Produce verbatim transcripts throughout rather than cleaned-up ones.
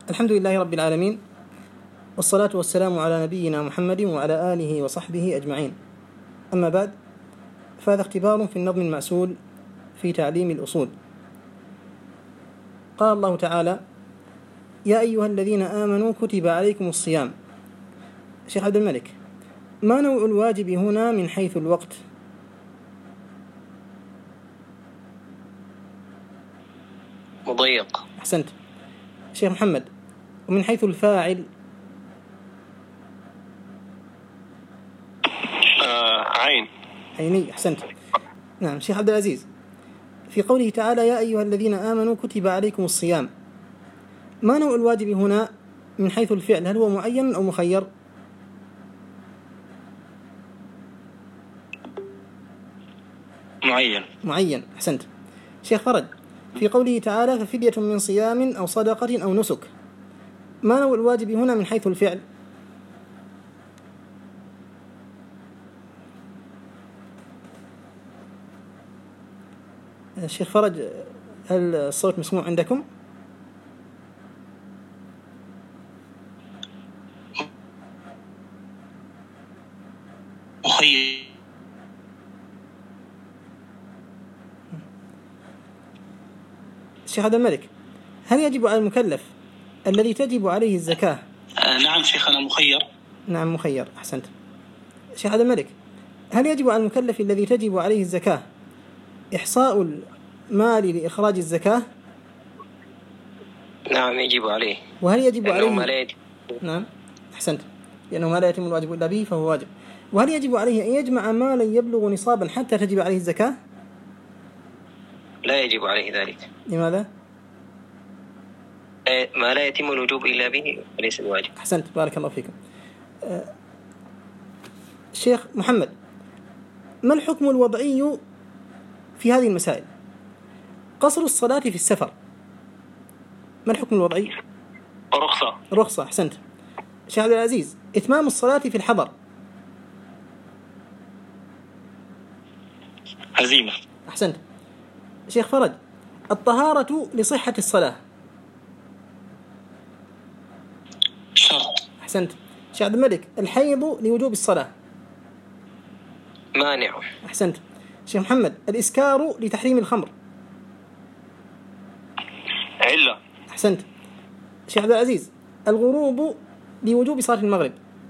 الحمد لله رب العالمين، والصلاة والسلام على نبينا محمد وعلى آله وصحبه أجمعين. أما بعد، فهذا اختبار في النظم المأسول في تعليم الأصول. قال الله تعالى: يا أيها الذين آمنوا كتب عليكم الصيام. شيخ عبد الملك، ما نوع الواجب هنا من حيث الوقت؟ مضيق. أحسنت. شيخ محمد، ومن حيث الفاعل؟ آه عين. عيني. أحسنت. نعم. شيخ عبد العزيز، في قوله تعالى: يا أيها الذين آمنوا كتب عليكم الصيام، ما نوع الواجب هنا من حيث الفعل؟ هل هو معين أو مخير؟ معين. معين. أحسنت. شيخ فرج، في قوله تعالى: ففدية من صيام أو صدقة أو نسك، ما نوع الواجب هنا من حيث الفعل؟ الشيخ فرج، هل الصوت مسموع عندكم؟ مخير. الشيخ عبد الملك، هل يجب على المكلف الذي تجب عليه الزكاة؟ آه نعم شيخنا، مخير. نعم مخير. أحسنت. شيخ عبد الملك، هل يجب على المكلف الذي تجب عليه الزكاة إحصاء المال لإخراج الزكاة؟ نعم يجب عليه. وهل يجب عليه ما لا يجب. نعم أحسنت، لأنه ما لا يتم الواجب إلا به فهو واجب. وهل يجب عليه أن يجمع مالا يبلغ نصابا حتى تجب عليه الزكاة؟ لا يجب عليه ذلك. لماذا؟ ما لا يتم الوجوب إلا به وليس الواجب. أحسنت، بارك الله فيكم. أه شيخ محمد، ما الحكم الوضعي في هذه المسائل؟ قصر الصلاة في السفر، ما الحكم الوضعي؟ رخصة. رخصة. أحسنت. شيخ عبد العزيز، إتمام الصلاة في الحضر؟ هزيمة. أحسنت. شيخ فرج، الطهارة لصحة الصلاة؟ شرط. أحسنت. شيخ عبد الملك، الحيض لوجوب الصلاة؟ مانع. أحسنت. شيخ محمد، الإسكار لتحريم الخمر؟ علة. أحسنت. شيخ عبد العزيز، الغروب لوجوب صلاة المغرب؟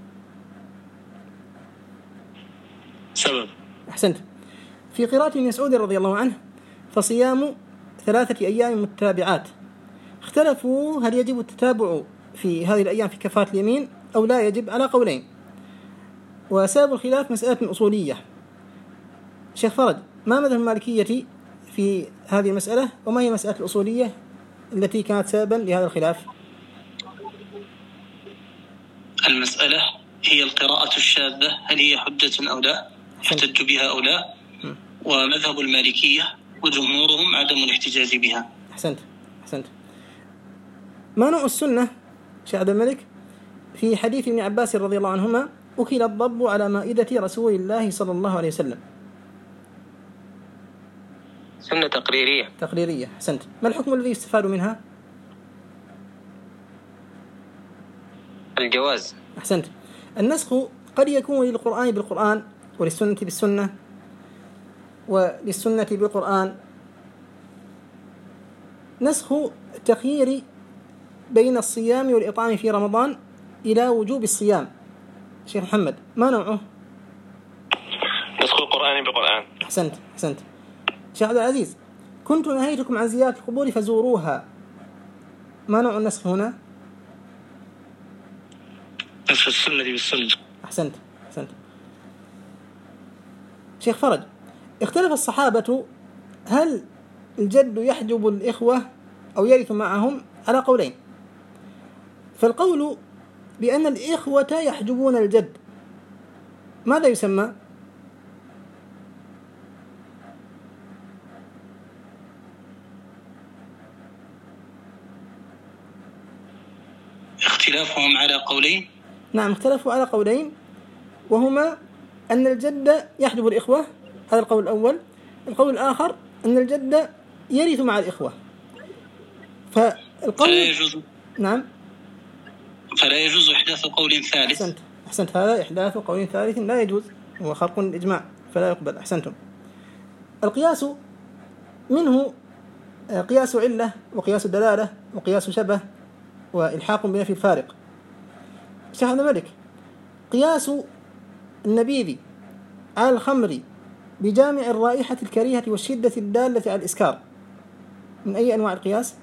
سبب. أحسنت. في قراءة ابن مسعود رضي الله عنه: فصيام ثلاثة أيام متتابعات، اختلفوا هل يجب التتابع في هذه الأيام في كفارة اليمين أو لا يجب، على قولين، وسبب الخلاف مسألة أصولية. شيخ فرج، ما مذهب المالكية في هذه المسألة، وما هي مسألة الأصولية التي كانت سببا لهذا الخلاف؟ المسألة هي القراءة الشاذة، هل هي حجة أو لا، يحتج بها أو لا، ومذهب المالكية وجمهورهم عدم الاحتجاج بها. أحسنت. أحسنت. ما نوع السنة شيخ عبد الملك في حديث ابن عباس رضي الله عنهما: أكل الضب على مائدة رسول الله صلى الله عليه وسلم؟ سنة تقريرية. تقريرية. أحسنت. ما الحكم الذي يستفاد منها؟ الجواز. أحسنت. النسخ قد يكون للقرآن بالقرآن، وللسنة بالسنة، وللسنة بالقرآن. نسخ التخيير بين الصيام والإطعام في رمضان إلى وجوب الصيام، شيخ محمد، ما نوعه؟ نسخ القرآن بالقرآن. أحسنت. أحسنت. شيخ عبد العزيز، كنت نهيتكم عن زيارة القبور فزوروها، ما نوع النسخ هنا؟ نسخ السنة بالسنة. أحسنت. أحسنت. شيخ فرج، اختلف الصحابة هل الجد يحجب الإخوة أو يرث معهم، على قولين. فالقول بأن الإخوة يحجبون الجد ماذا يسمى؟ اختلافهم على قولين. نعم، اختلفوا على قولين، وهما أن الجد يحجب الإخوة، هذا القول الأول. القول الآخر أن الجد يرث مع الإخوة. فالقول لا يجوز. نعم فلا يجوز إحداث قول ثالث. أحسنت أحسنت هذا إحداث قول ثالث لا يجوز، هو خرق الإجماع فلا يقبل. أحسنتم. القياس منه قياس علة وقياس دلالة وقياس شبه وإلحاق بنفي الفارق. شيخ عبد الملك، قياس النبيذ على الخمر بجامع الرائحة الكريهة والشدة الدالة على الإسكار من أي أنواع القياس؟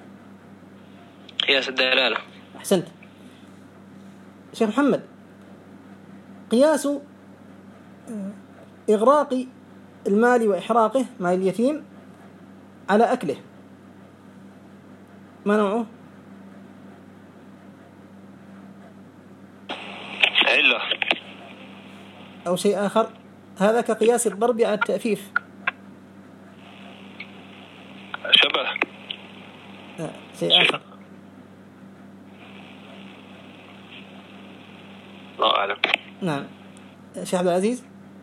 قياس الدلالة. أحسنت. شيخ محمد، قياس إغراق المال وإحراقه مال اليتيم على أكله ما نوعه؟ علة أو شيء آخر؟ هذا كقياس الضرب على التأفيف. شبه. لا، شيء آخر. الله أعلم. نعم شيخ عبد العزيز.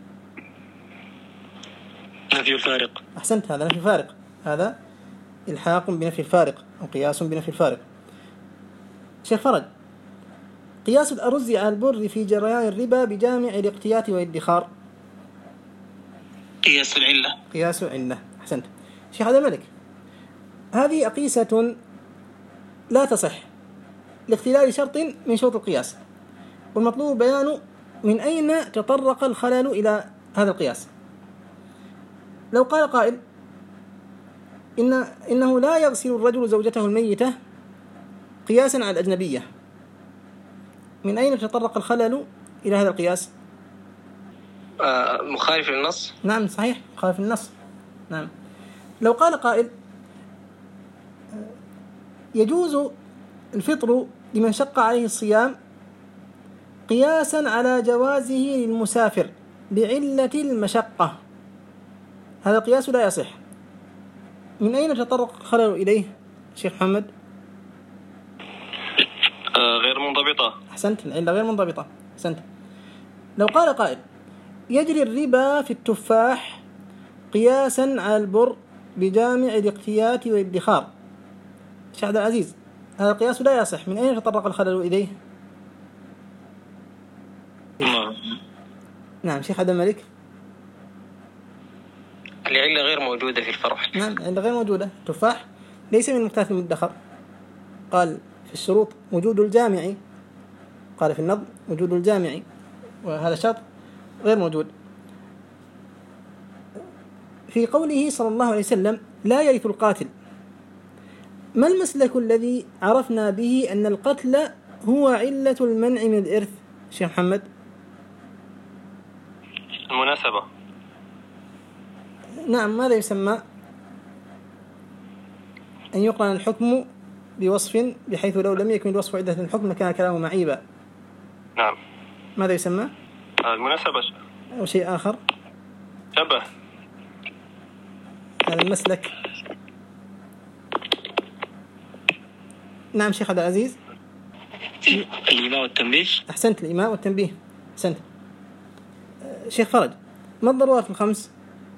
نفي الفارق. أحسنت، هذا نفي الفارق، هذا إلحاق بنفي الفارق أو قياس بنفي الفارق. شيخ فرج، قياس الأرز على البر في جريان الربا بجامع الاقتيات والادخار. قياس العلة. قياس علة. أحسنت. شيخ عبد الملك، هذه أقيسة لا تصح لاختلال شرط من شروط القياس، والمطلوب بيان من أين تطرق الخلل إلى هذا القياس. لو قال قائل إن إنه لا يغسل الرجل زوجته الميتة قياسا على الأجنبية، من أين تطرق الخلل إلى هذا القياس؟ آه مخالف للنص. نعم صحيح، مخالف للنص. نعم. لو قال قائل يجوز الفطر لمن شق عليه الصيام قياسا على جوازه للمسافر بعلة المشقة، هذا القياس لا يصح، من أين تطرق الخلل إليه شيخ محمد؟ آه غير منضبطة. أحسنت، العلة غير منضبطة. أحسنت. لو قال قائل يجري الربا في التفاح قياسا على البر بجامع الاقتيات والادخار، شيخ عبد العزيز، هذا القياس لا يصح، من أين تطرق الخلل إليه؟ نعم شيخ عبد الملك. العلة غير موجودة في الفرح. نعم العلة غير موجودة. التفاح ليس من المقتات المدخر، قال في الشروط وجود الجامعي، قال في النظم وجود الجامعي، وهذا شرط غير موجود. في قوله صلى الله عليه وسلم لا يرث القاتل، ما المسلك الذي عرفنا به أن القتل هو علة المنع من الإرث شيخ محمد؟ المناسبة. نعم، ماذا يسمى أن يقرن الحكم بوصف بحيث لو لم يكن الوصف عدة الحكم كان كلامه معيبا؟ نعم. ماذا يسمى؟ المناسبة. أو شيء آخر؟ شبه. هذا المسلك. نعم شيخ عبد العزيز. الإيماء والتنبيه. أحسنت، الإيماء والتنبيه. أحسنت. شيخ فرج، ما الضرورات الخمس؟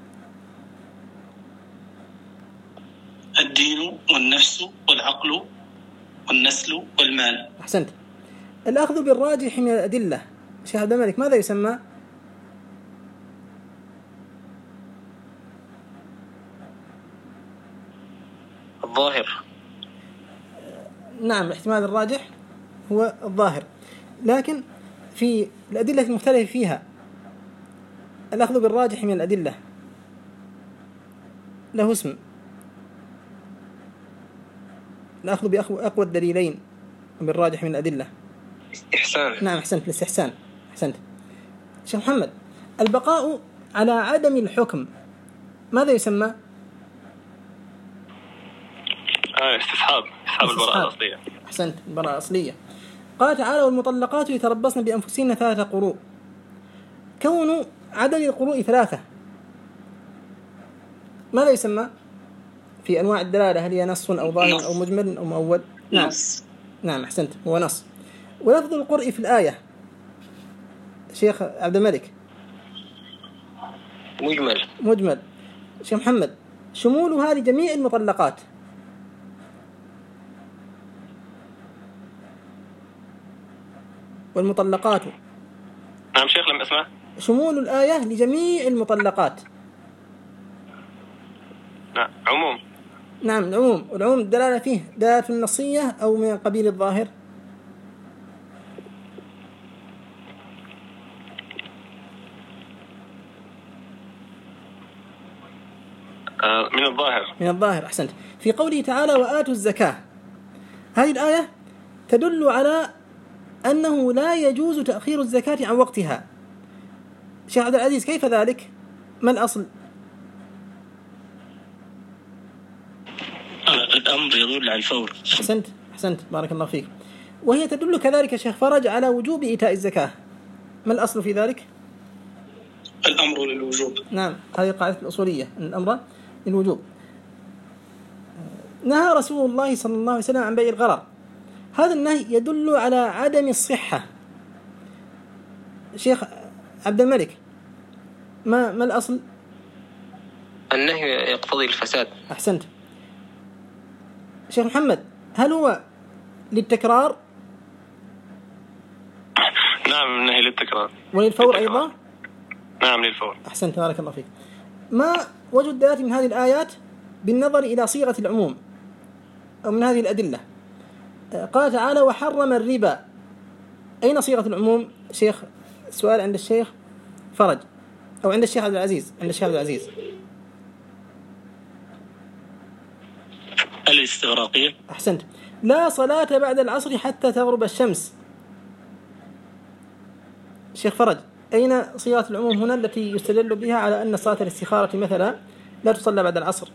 الدين والنفس والعقل والنسل والمال. أحسنت. الأخذ بالراجح من الأدلة شيخ عبد الملك ماذا يسمى؟ الظاهر. نعم، الاحتمال الراجح هو الظاهر، لكن في الأدلة المختلفة فيها الأخذ بالراجح من الأدلة له اسم، الأخذ بأقوى الدليلين بالراجح من الأدلة. استحسان. نعم أحسنت، الاستحسان. أحسنت. شيخ محمد، البقاء على عدم الحكم ماذا يسمى؟ آه استصحاب استصحاب البراءة الأصلية. أحسنت، البراءة الأصلية. قال تعالى والمطلقات يتربصن بأنفسهن ثلاثة قروء، كون عدد القروء ثلاثة ماذا يسمى في أنواع الدلالة؟ هل هي نص أو ظاهر أو مجمل أو مؤول؟ نعم نص. نعم أحسنت، هو نص. ولفظ القرء في الآية شيخ عبد الملك؟ مجمل. مجمل. شيخ محمد، شمولها لجميع المطلقات. والمطلقات. نعم شيخ لم أسمع. شمول الآية لجميع المطلقات. نعم عموم. نعم العموم، والعموم الدلالة فيه دلالة النصية أو من قبيل الظاهر؟ آه من الظاهر. من الظاهر، أحسنت. في قوله تعالى وآتوا الزكاة، هذه الآية تدل على أنه لا يجوز تأخير الزكاة عن وقتها. شيخ عبد العزيز كيف ذلك؟ ما الأصل؟ الأمر يدل على الفور. أحسنت أحسنت بارك الله فيك. وهي تدل كذلك شيخ فرج على وجوب إيتاء الزكاة. ما الأصل في ذلك؟ الأمر للوجوب. نعم هذه قاعدة الأصولية، أن الأمر للوجوب. نهى رسول الله صلى الله عليه وسلم عن بيع الغرر، هذا النهي يدل على عدم الصحة. شيخ عبد الملك ما ما الأصل؟ النهي يقتضي الفساد. أحسنت. شيخ محمد هل هو للتكرار؟ نعم النهي للتكرار. وللفور أيضا؟ نعم للفور. أحسنت بارك الله فيك. ما وجه الدلالة من هذه الآيات بالنظر إلى صيغة العموم أو من هذه الأدلة؟ قال تعالى وحرم الربا، أين صيغة العموم؟ شيخ سؤال عند الشيخ فرج أو عند الشيخ عبد العزيز. عند الشيخ عبد العزيز الاستغراقية. أحسنت. لا صلاة بعد العصر حتى تغرب الشمس. شيخ فرج أين صيغة العموم هنا التي يستدل بها على أن صلاة الاستخارة مثلا لا تصلى بعد العصر؟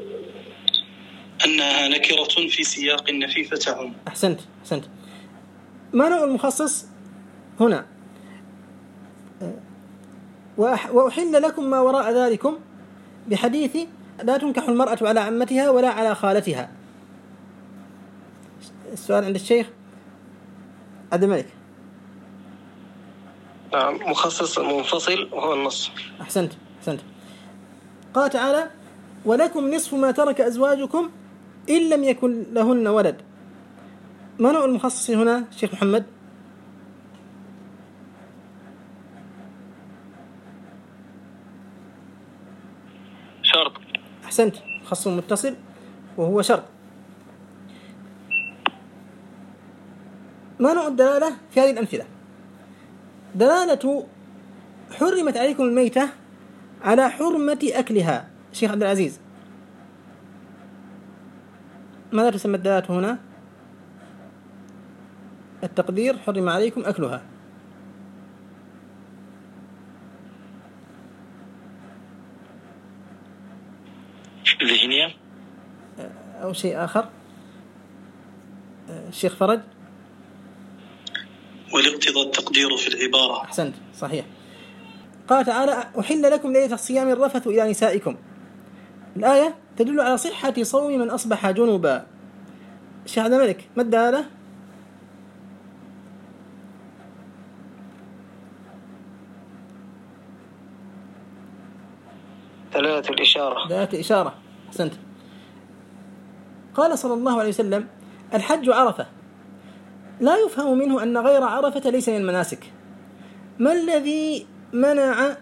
أنها نكرة في سياق النفي فتعم. أحسنت أحسنت. ما نوع المخصص هنا؟ وأحل لكم ما وراء ذلكم بحديث لا تنكح المرأة على عمتها ولا على خالتها. السؤال عند الشيخ عبد الملك. نعم مخصص منفصل وهو النص. أحسنت أحسنت. قال تعالى ولكم نصف ما ترك أزواجكم إن لم يكن لهن ولد. ما نوع المخصص هنا شيخ محمد؟ شرط. أحسنت، خص متصل وهو شرط. ما نوع الدلالة في هذه الأمثلة؟ دلالة حرمت عليكم الميتة على حرمة أكلها. شيخ عبد العزيز ماذا تسمى الدلالة هنا؟ التقدير حرم عليكم أكلها. ذهنية أو شيء آخر؟ الشيخ فرج. والاقتضاء التقدير في العبارة. أحسنت صحيح. قال تعالى أحل لكم ليلة الصيام الرفث إلى نسائكم. الآية تدل على صحة صوم من أصبح جنوبا. الشيخ عبد الملك ما الدلالة؟ دلالة الإشارة. دلالة إشارة. أحسنت. قال صلى الله عليه وسلم الحج عرفة، لا يفهم منه أن غير عرفة ليس من المناسك. ما الذي منع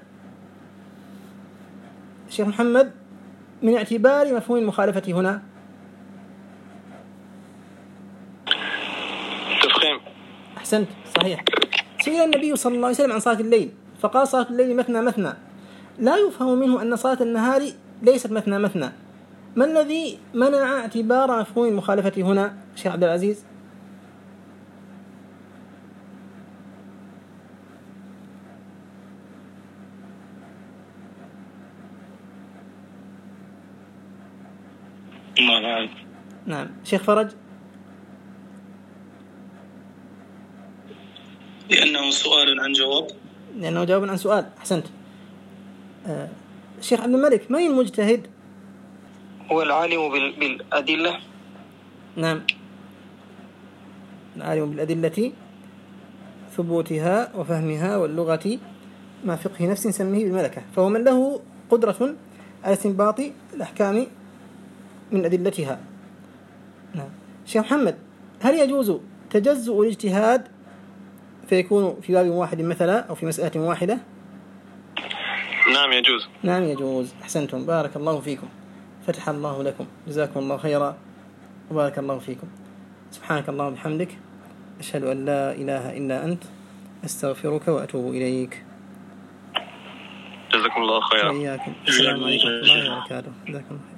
شيخ محمد من اعتبار مفهوم المخالفة هنا؟ تفخيم. أحسنت صحيح. سئل النبي صلى الله عليه وسلم عن صلاة الليل فقال صلاة الليل مثنى مثنى، لا يفهم منه أن صلاة النهار ليست مثنى مثنى. ما الذي منع اعتبار مفهوم المخالفة هنا شيخ عبد العزيز؟ نعم. نعم شيخ فرج. لأنه سؤال عن جواب. لأنه جواب عن سؤال. أحسنت. آه. الشيخ عبد الملك من المجتهد؟ هو العالم بالأدلة. نعم العالم بالأدلة ثبوتها وفهمها واللغة مع فقه نفس نسميه بالملكة، فهو من له قدرة على استنباط الأحكام من أدلتها. نعم. شيخ محمد هل يجوز تجزؤ الاجتهاد فيكون في باب واحد مثلا أو في مسألة واحدة؟ نعم يجوز. نعم يجوز. أحسنتم، بارك الله فيكم، فتح الله لكم، جزاكم الله خيرا وبارك الله فيكم. سبحانك اللهم وبحمدك، أشهد أن لا إله إلا أنت، أستغفرك وأتوب إليك. جزاكم الله خيرا. وإياكم. السلام عليكم ورحمة الله وبركاته. جزاكم الله خيرا.